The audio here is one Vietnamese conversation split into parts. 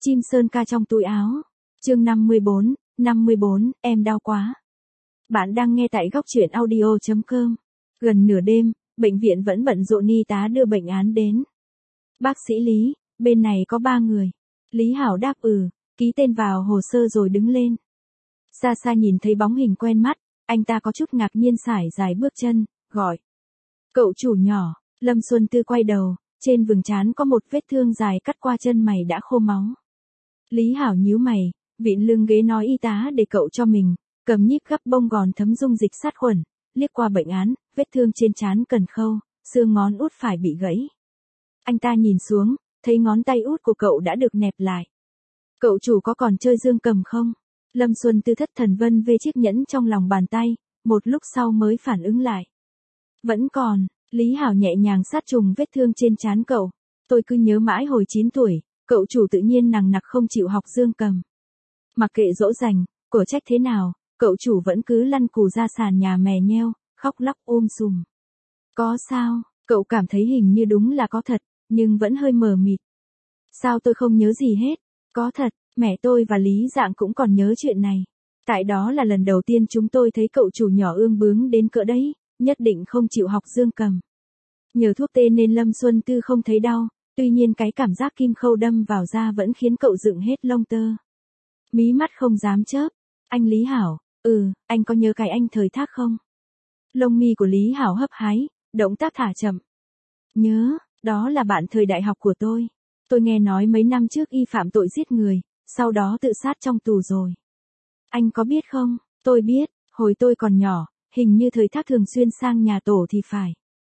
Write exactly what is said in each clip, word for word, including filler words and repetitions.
Chim sơn ca trong túi áo. Chương năm mươi bốn, năm mươi bốn, em đau quá. Bạn đang nghe tại góc truyện audio chấm com. Gần nửa đêm, bệnh viện vẫn bận rộn, y tá đưa bệnh án đến. Bác sĩ Lý, bên này có ba người. Lý Hảo đáp ừ, ký tên vào hồ sơ rồi đứng lên. Xa xa nhìn thấy bóng hình quen mắt, anh ta có chút ngạc nhiên sải dài bước chân, gọi. Cậu chủ nhỏ. Lâm Xuân Tư quay đầu, trên vầng trán có một vết thương dài cắt qua chân mày đã khô máu. Lý Hảo nhíu mày, vịn lưng ghế nói y tá để cậu cho mình, cầm nhíp gắp bông gòn thấm dung dịch sát khuẩn, liếc qua bệnh án, vết thương trên trán cần khâu, xương ngón út phải bị gãy. Anh ta nhìn xuống, thấy ngón tay út của cậu đã được nẹp lại. Cậu chủ có còn chơi dương cầm không? Lâm Xuân Tư thất thần vân vê chiếc nhẫn trong lòng bàn tay, một lúc sau mới phản ứng lại. Vẫn còn. Lý Hảo nhẹ nhàng sát trùng vết thương trên trán cậu. Tôi cứ nhớ mãi hồi chín tuổi, cậu chủ tự nhiên nằng nặc không chịu học dương cầm. Mặc kệ dỗ dành, cổ trách thế nào, cậu chủ vẫn cứ lăn cù ra sàn nhà mè nheo, khóc lóc ôm sùm. Có sao, cậu cảm thấy hình như đúng là có thật, nhưng vẫn hơi mờ mịt. Sao tôi không nhớ gì hết? Có thật, mẹ tôi và Lý Dạng cũng còn nhớ chuyện này. Tại đó là lần đầu tiên chúng tôi thấy cậu chủ nhỏ ương bướng đến cỡ đấy. Nhất định không chịu học dương cầm. Nhờ thuốc tê nên Lâm Xuân Tư không thấy đau, tuy nhiên cái cảm giác kim khâu đâm vào da vẫn khiến cậu dựng hết lông tơ. Mí mắt không dám chớp. Anh Lý Hảo, ừ, anh có nhớ cái anh thời thác không? Lông mi của Lý Hảo hấp hái, động tác thả chậm. Nhớ, đó là bạn thời đại học của tôi. Tôi nghe nói mấy năm trước y phạm tội giết người, sau đó tự sát trong tù rồi. Anh có biết không? Tôi biết, hồi tôi còn nhỏ. Hình như thời thác thường xuyên sang nhà tổ thì phải.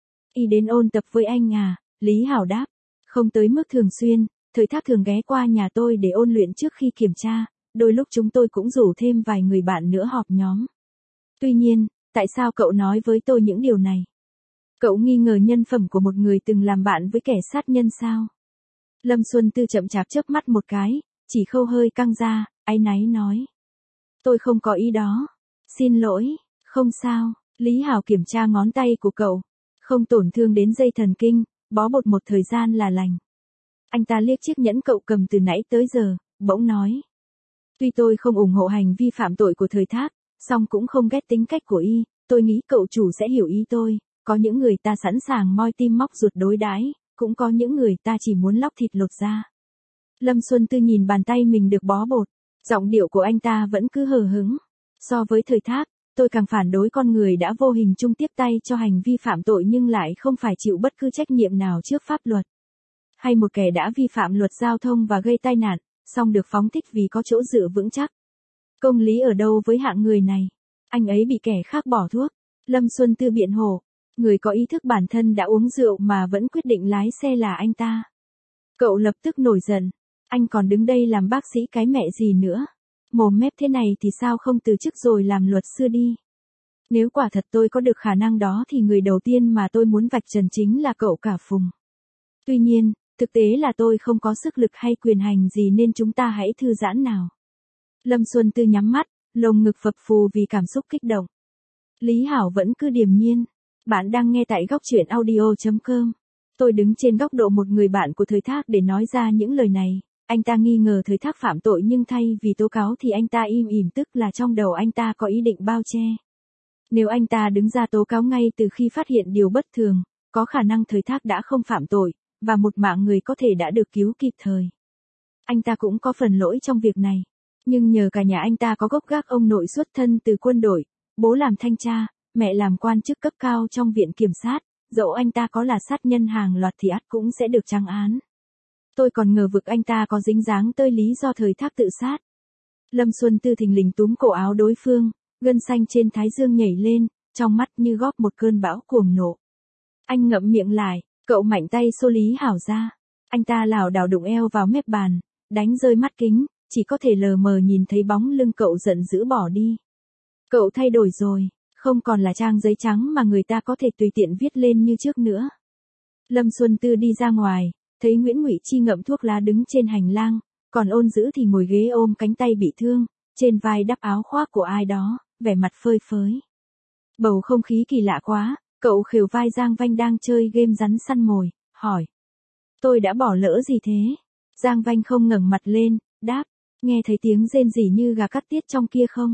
Y đến ôn tập với anh à, Lý Hảo đáp. Không tới mức thường xuyên, thời thác thường ghé qua nhà tôi để ôn luyện trước khi kiểm tra, đôi lúc chúng tôi cũng rủ thêm vài người bạn nữa họp nhóm. Tuy nhiên, tại sao cậu nói với tôi những điều này? Cậu nghi ngờ nhân phẩm của một người từng làm bạn với kẻ sát nhân sao? Lâm Xuân Tư chậm chạp chớp mắt một cái, chỉ khâu hơi căng ra, áy náy nói. Tôi không có ý đó. Xin lỗi. Không sao, Lý Hảo kiểm tra ngón tay của cậu. Không tổn thương đến dây thần kinh, bó bột một thời gian là lành. Anh ta liếc chiếc nhẫn cậu cầm từ nãy tới giờ, bỗng nói. Tuy tôi không ủng hộ hành vi phạm tội của thời thác, song cũng không ghét tính cách của y, tôi nghĩ cậu chủ sẽ hiểu ý tôi. Có những người ta sẵn sàng moi tim móc ruột đối đãi, cũng có những người ta chỉ muốn lóc thịt lột da. Lâm Xuân Tư nhìn bàn tay mình được bó bột, giọng điệu của anh ta vẫn cứ hờ hững. So với thời thác, tôi càng phản đối con người đã vô hình chung tiếp tay cho hành vi phạm tội nhưng lại không phải chịu bất cứ trách nhiệm nào trước pháp luật. Hay một kẻ đã vi phạm luật giao thông và gây tai nạn, song được phóng thích vì có chỗ dựa vững chắc. Công lý ở đâu với hạng người này? Anh ấy bị kẻ khác bỏ thuốc. Lâm Xuân Tư biện hộ. Người có ý thức bản thân đã uống rượu mà vẫn quyết định lái xe là anh ta. Cậu lập tức nổi giận. Anh còn đứng đây làm bác sĩ cái mẹ gì nữa? Mồm mép thế này thì sao không từ chức rồi làm luật sư đi? Nếu quả thật tôi có được khả năng đó thì người đầu tiên mà tôi muốn vạch trần chính là cậu cả Phùng. Tuy nhiên, thực tế là tôi không có sức lực hay quyền hành gì nên chúng ta hãy thư giãn nào. Lâm Xuân Tư nhắm mắt, lồng ngực phập phù vì cảm xúc kích động. Lý Hảo vẫn cứ điềm nhiên. Bạn đang nghe tại góc truyện audio chấm com. Tôi đứng trên góc độ một người bạn của thời thác để nói ra những lời này. Anh ta nghi ngờ thời thác phạm tội nhưng thay vì tố cáo thì anh ta im ỉm, tức là trong đầu anh ta có ý định bao che. Nếu anh ta đứng ra tố cáo ngay từ khi phát hiện điều bất thường, có khả năng thời thác đã không phạm tội, và một mạng người có thể đã được cứu kịp thời. Anh ta cũng có phần lỗi trong việc này. Nhưng nhờ cả nhà anh ta có gốc gác, ông nội xuất thân từ quân đội, bố làm thanh tra, mẹ làm quan chức cấp cao trong viện kiểm sát, dẫu anh ta có là sát nhân hàng loạt thì ắt cũng sẽ được trăng án. Tôi còn ngờ vực anh ta có dính dáng tới lý do thời thác tự sát. Lâm Xuân Tư thình lình túm cổ áo đối phương, gân xanh trên thái dương nhảy lên, trong mắt như góp một cơn bão cuồng nộ. Anh ngậm miệng lại, cậu mạnh tay xô Lý Hảo ra. Anh ta lảo đảo đụng eo vào mép bàn, đánh rơi mắt kính, chỉ có thể lờ mờ nhìn thấy bóng lưng cậu giận dữ bỏ đi. Cậu thay đổi rồi, không còn là trang giấy trắng mà người ta có thể tùy tiện viết lên như trước nữa. Lâm Xuân Tư đi ra ngoài. Thấy Nguyễn Ngụy Chi ngậm thuốc lá đứng trên hành lang, còn Ôn Dữ thì ngồi ghế ôm cánh tay bị thương, trên vai đắp áo khoác của ai đó, vẻ mặt phơi phới. Bầu không khí kỳ lạ quá, cậu khều vai Giang Vanh đang chơi game rắn săn mồi, hỏi. Tôi đã bỏ lỡ gì thế? Giang Vanh không ngẩng mặt lên, đáp, nghe thấy tiếng rên rỉ như gà cắt tiết trong kia không?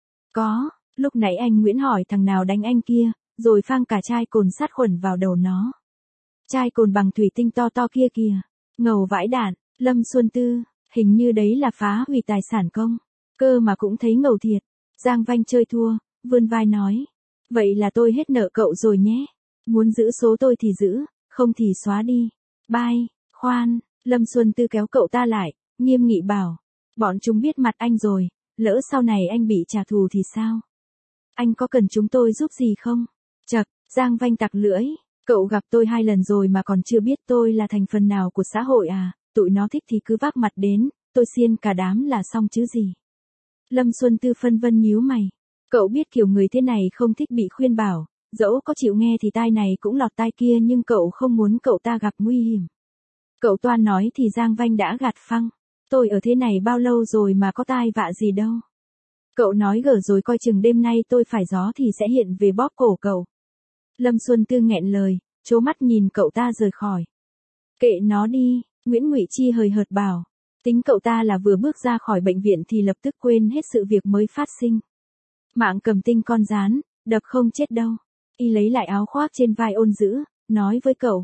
Có, lúc nãy anh Nguyễn hỏi thằng nào đánh anh kia, rồi phang cả chai cồn sát khuẩn vào đầu nó. Chai cồn bằng thủy tinh to to kia kìa, ngầu vãi đạn, Lâm Xuân Tư, hình như đấy là phá hủy tài sản công, cơ mà cũng thấy ngầu thiệt. Giang Vanh chơi thua, vươn vai nói, vậy là tôi hết nợ cậu rồi nhé, muốn giữ số tôi thì giữ, không thì xóa đi. Bye, khoan, Lâm Xuân Tư kéo cậu ta lại, nghiêm nghị bảo, bọn chúng biết mặt anh rồi, lỡ sau này anh bị trả thù thì sao? Anh có cần chúng tôi giúp gì không? Chậc, Giang Vanh tặc lưỡi, cậu gặp tôi hai lần rồi mà còn chưa biết tôi là thành phần nào của xã hội à, tụi nó thích thì cứ vác mặt đến, tôi xiên cả đám là xong chứ gì. Lâm Xuân Tư phân vân nhíu mày, cậu biết kiểu người thế này không thích bị khuyên bảo, dẫu có chịu nghe thì tai này cũng lọt tai kia nhưng cậu không muốn cậu ta gặp nguy hiểm. Cậu toan nói thì Giang Vanh đã gạt phăng, tôi ở thế này bao lâu rồi mà có tai vạ gì đâu. Cậu nói gở rồi coi chừng đêm nay tôi phải gió thì sẽ hiện về bóp cổ cậu. Lâm Xuân Tư nghẹn lời, trố mắt nhìn cậu ta rời khỏi. Kệ nó đi, Nguyễn Ngụy Chi hời hợt bảo. Tính cậu ta là vừa bước ra khỏi bệnh viện thì lập tức quên hết sự việc mới phát sinh. Mạng cầm tinh con rán, đập không chết đâu. Y lấy lại áo khoác trên vai Ôn Dữ, nói với cậu.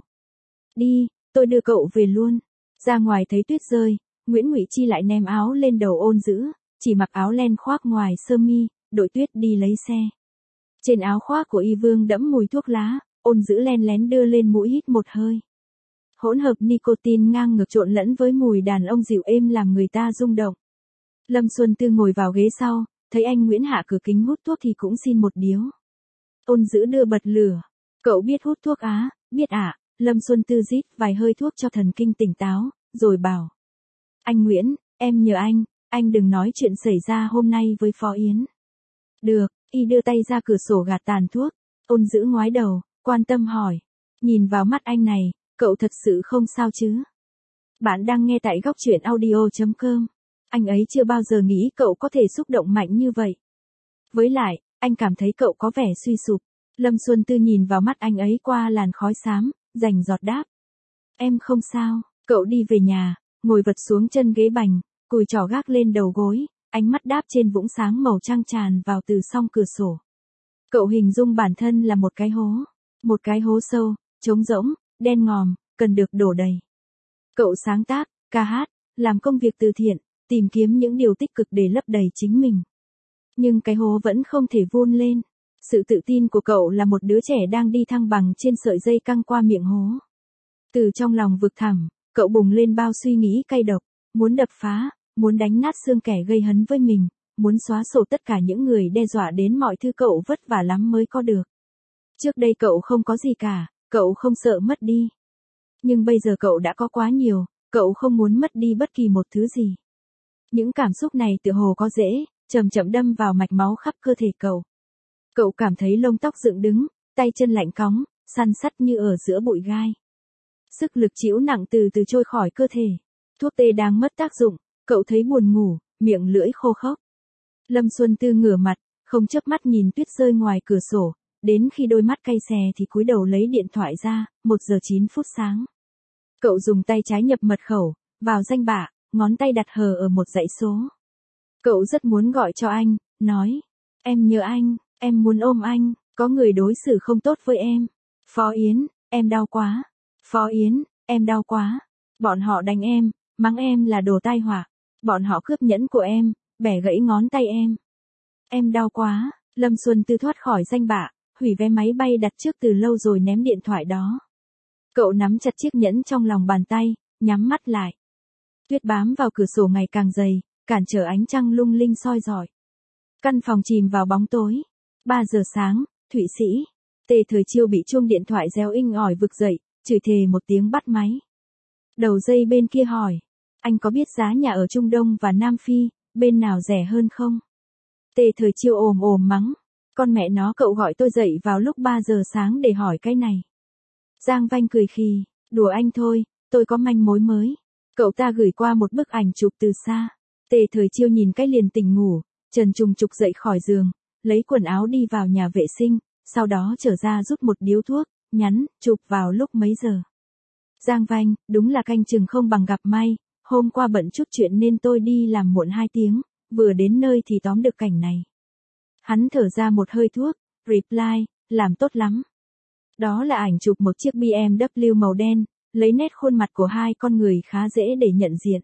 Đi, tôi đưa cậu về luôn. Ra ngoài thấy tuyết rơi, Nguyễn Ngụy Chi lại ném áo lên đầu Ôn Dữ, chỉ mặc áo len khoác ngoài sơ mi, đội tuyết đi lấy xe. Trên áo khoác của Y Vương đẫm mùi thuốc lá, Ôn Dữ len lén đưa lên mũi hít một hơi. Hỗn hợp nicotine ngang ngược trộn lẫn với mùi đàn ông dịu êm làm người ta rung động. Lâm Xuân Tư ngồi vào ghế sau, thấy anh Nguyễn hạ cửa kính hút thuốc thì cũng xin một điếu. Ôn Dữ đưa bật lửa. Cậu biết hút thuốc á, biết ạ. À? Lâm Xuân Tư rít vài hơi thuốc cho thần kinh tỉnh táo, rồi bảo. Anh Nguyễn, em nhờ anh, anh đừng nói chuyện xảy ra hôm nay với Phó Yến. Được, Y đưa tay ra cửa sổ gạt tàn thuốc. Ôn Dữ ngoái đầu, quan tâm hỏi. Nhìn vào mắt anh này, cậu thật sự không sao chứ? Bạn đang nghe tại góc truyện audio chấm com. Anh ấy chưa bao giờ nghĩ cậu có thể xúc động mạnh như vậy. Với lại, anh cảm thấy cậu có vẻ suy sụp. Lâm Xuân Tư nhìn vào mắt anh ấy qua làn khói xám, rành giọt đáp. Em không sao, cậu đi về nhà, ngồi vật xuống chân ghế bành, cùi trỏ gác lên đầu gối, ánh mắt đáp trên vũng sáng màu trăng tràn vào từ song cửa sổ. Cậu hình dung bản thân là một cái hố, một cái hố sâu, trống rỗng, đen ngòm, cần được đổ đầy. Cậu sáng tác, ca hát, làm công việc từ thiện, tìm kiếm những điều tích cực để lấp đầy chính mình. Nhưng cái hố vẫn không thể vươn lên. Sự tự tin của cậu là một đứa trẻ đang đi thăng bằng trên sợi dây căng qua miệng hố. Từ trong lòng vực thẳm, cậu bùng lên bao suy nghĩ cay độc, muốn đập phá, muốn đánh nát xương kẻ gây hấn với mình, muốn xóa sổ tất cả những người đe dọa đến mọi thứ cậu vất vả lắm mới có được. Trước đây cậu không có gì cả, cậu không sợ mất đi. Nhưng bây giờ cậu đã có quá nhiều, cậu không muốn mất đi bất kỳ một thứ gì. Những cảm xúc này tựa hồ có dễ, chậm chậm đâm vào mạch máu khắp cơ thể cậu. Cậu cảm thấy lông tóc dựng đứng, tay chân lạnh cóng, săn sắt như ở giữa bụi gai. Sức lực chịu nặng từ từ trôi khỏi cơ thể. Thuốc tê đang mất tác dụng, cậu thấy buồn ngủ, miệng lưỡi khô khốc. Lâm Xuân Tư ngửa mặt, không chớp mắt nhìn tuyết rơi ngoài cửa sổ, đến khi đôi mắt cay xè thì cúi đầu lấy điện thoại ra, một giờ chín phút sáng. Cậu dùng tay trái nhập mật khẩu, vào danh bạ, ngón tay đặt hờ ở một dãy số. Cậu rất muốn gọi cho anh, nói, em nhớ anh, em muốn ôm anh, có người đối xử không tốt với em. Phó Yến, em đau quá. Phó Yến, em đau quá. Bọn họ đánh em, mắng em là đồ tai họa. Bọn họ cướp nhẫn của em, bẻ gãy ngón tay em. Em đau quá. Lâm Xuân Tư thoát khỏi danh bạ, hủy vé máy bay đặt trước từ lâu rồi ném điện thoại đó. Cậu nắm chặt chiếc nhẫn trong lòng bàn tay, nhắm mắt lại. Tuyết bám vào cửa sổ ngày càng dày, cản trở ánh trăng lung linh soi rọi. Căn phòng chìm vào bóng tối. ba giờ sáng, Thụy Sĩ. Tề Thời Chiêu bị chuông điện thoại reo inh ỏi vực dậy, chửi thề một tiếng bắt máy. Đầu dây bên kia hỏi, anh có biết giá nhà ở Trung Đông và Nam Phi, bên nào rẻ hơn không? Tề Thời Chiêu ồm ồm mắng, con mẹ nó cậu gọi tôi dậy vào lúc ba giờ sáng để hỏi cái này. Giang Vanh cười khì, đùa anh thôi, tôi có manh mối mới. Cậu ta gửi qua một bức ảnh chụp từ xa. Tề Thời Chiêu nhìn cái liền tỉnh ngủ, trần trùng trục dậy khỏi giường, lấy quần áo đi vào nhà vệ sinh, sau đó trở ra rút một điếu thuốc, nhắn, chụp vào lúc mấy giờ. Giang Vanh, đúng là canh chừng không bằng gặp may, hôm qua bận chút chuyện nên tôi đi làm muộn hai tiếng, vừa đến nơi thì tóm được cảnh này. Hắn thở ra một hơi thuốc, reply, làm tốt lắm. Đó là ảnh chụp một chiếc bê em vê màu đen, lấy nét khuôn mặt của hai con người khá dễ để nhận diện.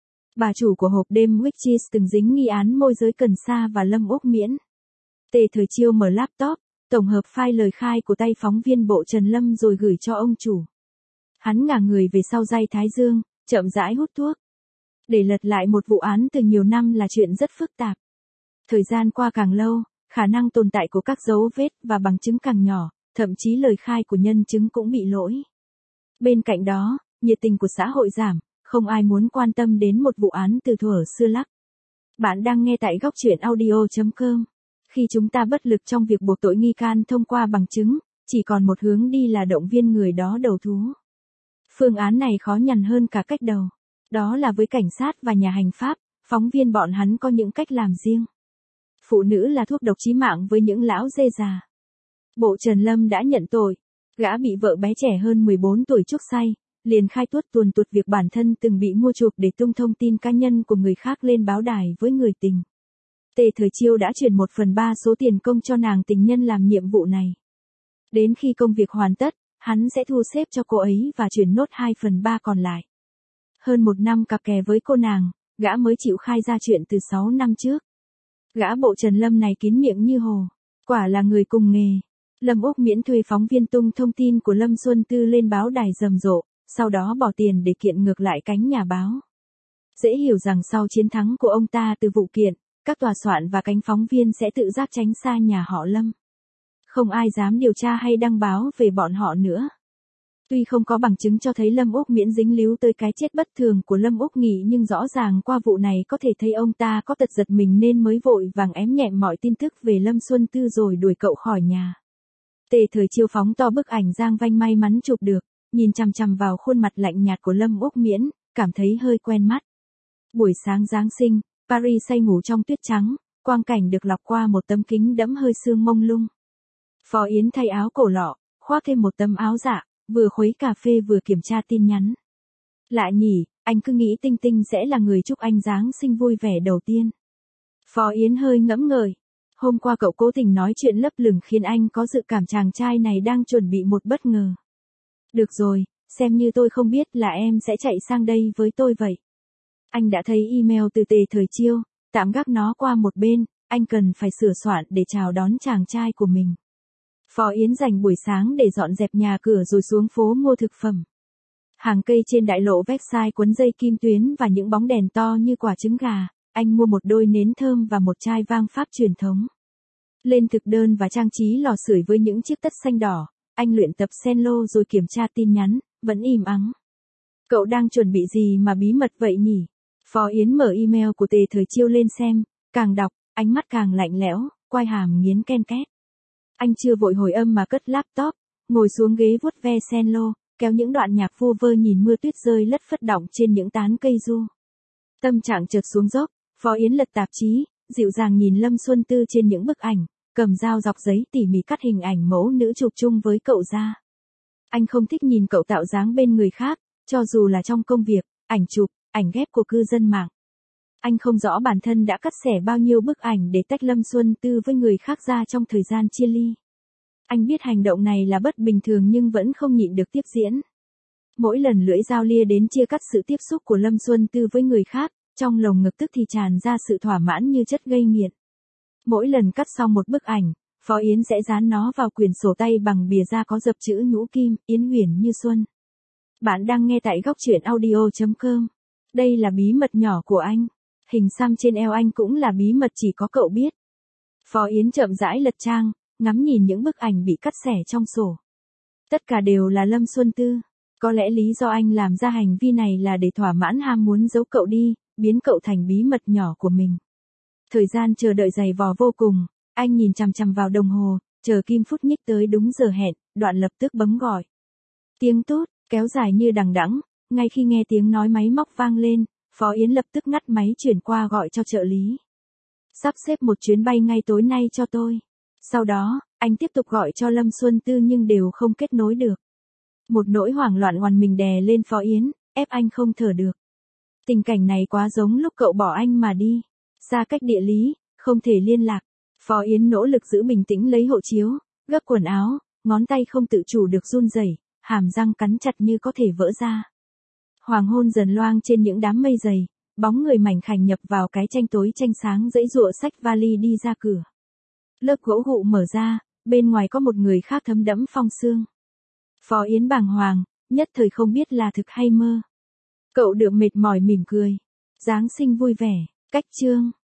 Bà chủ của hộp đêm Witches từng dính nghi án môi giới cần sa và Lâm Úc Miễn. Tề Thời Chiêu mở laptop, tổng hợp file lời khai của tay phóng viên bộ Trần Lâm rồi gửi cho ông chủ. Hắn ngả người về sau dây thái dương, chậm rãi hút thuốc. Để lật lại một vụ án từ nhiều năm là chuyện rất phức tạp. Thời gian qua càng lâu, khả năng tồn tại của các dấu vết và bằng chứng càng nhỏ, thậm chí lời khai của nhân chứng cũng bị lỗi. Bên cạnh đó, nhiệt tình của xã hội giảm, không ai muốn quan tâm đến một vụ án từ thuở xưa lắc. Bạn đang nghe tại góc truyện audio chấm com. Khi chúng ta bất lực trong việc buộc tội nghi can thông qua bằng chứng, chỉ còn một hướng đi là động viên người đó đầu thú. Phương án này khó nhằn hơn cả cách đầu. Đó là với cảnh sát và nhà hành pháp, phóng viên bọn hắn có những cách làm riêng. Phụ nữ là thuốc độc chí mạng với những lão dê già. Bộ Trần Lâm đã nhận tội. Gã bị vợ bé trẻ hơn mười bốn tuổi chuốc say, liền khai tuốt tuồn tuột việc bản thân từng bị mua chuộc để tung thông tin cá nhân của người khác lên báo đài với người tình. Tề Thời Chiêu đã chuyển một phần ba số tiền công cho nàng tình nhân làm nhiệm vụ này. Đến khi công việc hoàn tất, hắn sẽ thu xếp cho cô ấy và chuyển nốt hai phần ba còn lại. Hơn một năm cặp kè với cô nàng, gã mới chịu khai ra chuyện từ sáu năm trước. Gã bộ Trần Lâm này kín miệng như hồ, quả là người cùng nghề. Lâm Úc Miễn thuê phóng viên tung thông tin của Lâm Xuân Tư lên báo đài rầm rộ, sau đó bỏ tiền để kiện ngược lại cánh nhà báo. Dễ hiểu rằng sau chiến thắng của ông ta từ vụ kiện, các tòa soạn và cánh phóng viên sẽ tự giác tránh xa nhà họ Lâm. Không ai dám điều tra hay đăng báo về bọn họ nữa. Tuy không có bằng chứng cho thấy Lâm Úc Miễn dính líu tới cái chết bất thường của Lâm Úc Nghị, nhưng rõ ràng qua vụ này có thể thấy ông ta có tật giật mình nên mới vội vàng ém nhẹm mọi tin tức về Lâm Xuân Tư rồi đuổi cậu khỏi nhà. Tề Thời Chiêu phóng to bức ảnh Giang Vanh may mắn chụp được, nhìn chằm chằm vào khuôn mặt lạnh nhạt của Lâm Úc Miễn, cảm thấy hơi quen mắt. Buổi sáng Giáng sinh, Paris say ngủ trong tuyết trắng, quang cảnh được lọc qua một tấm kính đẫm hơi sương mông lung. Phó Yến thay áo cổ lọ, khoác thêm một tấm áo dạ, vừa khuấy cà phê vừa kiểm tra tin nhắn. Lạ nhỉ, anh cứ nghĩ Tinh Tinh sẽ là người chúc anh Giáng sinh vui vẻ đầu tiên. Phó Yến hơi ngẫm ngợi. Hôm qua cậu cố tình nói chuyện lấp lửng khiến anh có dự cảm chàng trai này đang chuẩn bị một bất ngờ. Được rồi, xem như tôi không biết là em sẽ chạy sang đây với tôi vậy. Anh đã thấy email từ Tề Thời Chiêu, tạm gác nó qua một bên, anh cần phải sửa soạn để chào đón chàng trai của mình. Phó Yến dành buổi sáng để dọn dẹp nhà cửa rồi xuống phố mua thực phẩm. Hàng cây trên đại lộ Versailles quấn dây kim tuyến và những bóng đèn to như quả trứng gà, anh mua một đôi nến thơm và một chai vang Pháp truyền thống. Lên thực đơn và trang trí lò sưởi với những chiếc tất xanh đỏ, anh luyện tập cello rồi kiểm tra tin nhắn, vẫn im ắng. Cậu đang chuẩn bị gì mà bí mật vậy nhỉ? Phó Yến mở email của Tề Thời Chiêu lên xem, càng đọc, ánh mắt càng lạnh lẽo, quai hàm nghiến ken két. Anh chưa vội hồi âm mà cất laptop, ngồi xuống ghế vuốt ve cello, kéo những đoạn nhạc vu vơ nhìn mưa tuyết rơi lất phất đọng trên những tán cây du. Tâm trạng chợt xuống dốc, Phó Yến lật tạp chí, dịu dàng nhìn Lâm Xuân Tư trên những bức ảnh, cầm dao dọc giấy tỉ mỉ cắt hình ảnh mẫu nữ chụp chung với cậu ra. Anh không thích nhìn cậu tạo dáng bên người khác, cho dù là trong công việc, ảnh chụp, ảnh ghép của cư dân mạng. Anh không rõ bản thân đã cắt xẻ bao nhiêu bức ảnh để tách Lâm Xuân Tư với người khác ra trong thời gian chia ly. Anh biết hành động này là bất bình thường nhưng vẫn không nhịn được tiếp diễn. Mỗi lần lưỡi dao lia đến chia cắt sự tiếp xúc của Lâm Xuân Tư với người khác, trong lồng ngực tức thì tràn ra sự thỏa mãn như chất gây nghiện. Mỗi lần cắt xong một bức ảnh, Phó Yến sẽ dán nó vào quyển sổ tay bằng bìa da có dập chữ nhũ kim, Yến Huyền như xuân. Bạn đang nghe tại góc truyện audio chấm com. Đây là bí mật nhỏ của anh. Hình xăm trên eo anh cũng là bí mật chỉ có cậu biết. Phó Yến chậm rãi lật trang, ngắm nhìn những bức ảnh bị cắt xẻ trong sổ. Tất cả đều là Lâm Xuân Tư. Có lẽ lý do anh làm ra hành vi này là để thỏa mãn ham muốn giấu cậu đi, biến cậu thành bí mật nhỏ của mình. Thời gian chờ đợi dày vò vô cùng, anh nhìn chằm chằm vào đồng hồ, chờ kim phút nhích tới đúng giờ hẹn, đoạn lập tức bấm gọi. Tiếng tút, kéo dài như đằng đẵng, ngay khi nghe tiếng nói máy móc vang lên, Phó Yến lập tức ngắt máy chuyển qua gọi cho trợ lý. Sắp xếp một chuyến bay ngay tối nay cho tôi. Sau đó, anh tiếp tục gọi cho Lâm Xuân Tư nhưng đều không kết nối được. Một nỗi hoảng loạn hoàn mình đè lên Phó Yến, ép anh không thở được. Tình cảnh này quá giống lúc cậu bỏ anh mà đi. Xa cách địa lý, không thể liên lạc. Phó Yến nỗ lực giữ bình tĩnh lấy hộ chiếu, gấp quần áo, ngón tay không tự chủ được run rẩy, hàm răng cắn chặt như có thể vỡ ra. Hoàng hôn dần loang trên những đám mây dày, bóng người mảnh khảnh nhập vào cái tranh tối tranh sáng dãy dụa xách vali đi ra cửa. Lớp gỗ hụ mở ra, bên ngoài có một người khác thấm đẫm phong sương. Phó Yến bàng hoàng, nhất thời không biết là thực hay mơ. Cậu được mệt mỏi mỉm cười. Giáng sinh vui vẻ, cách chương.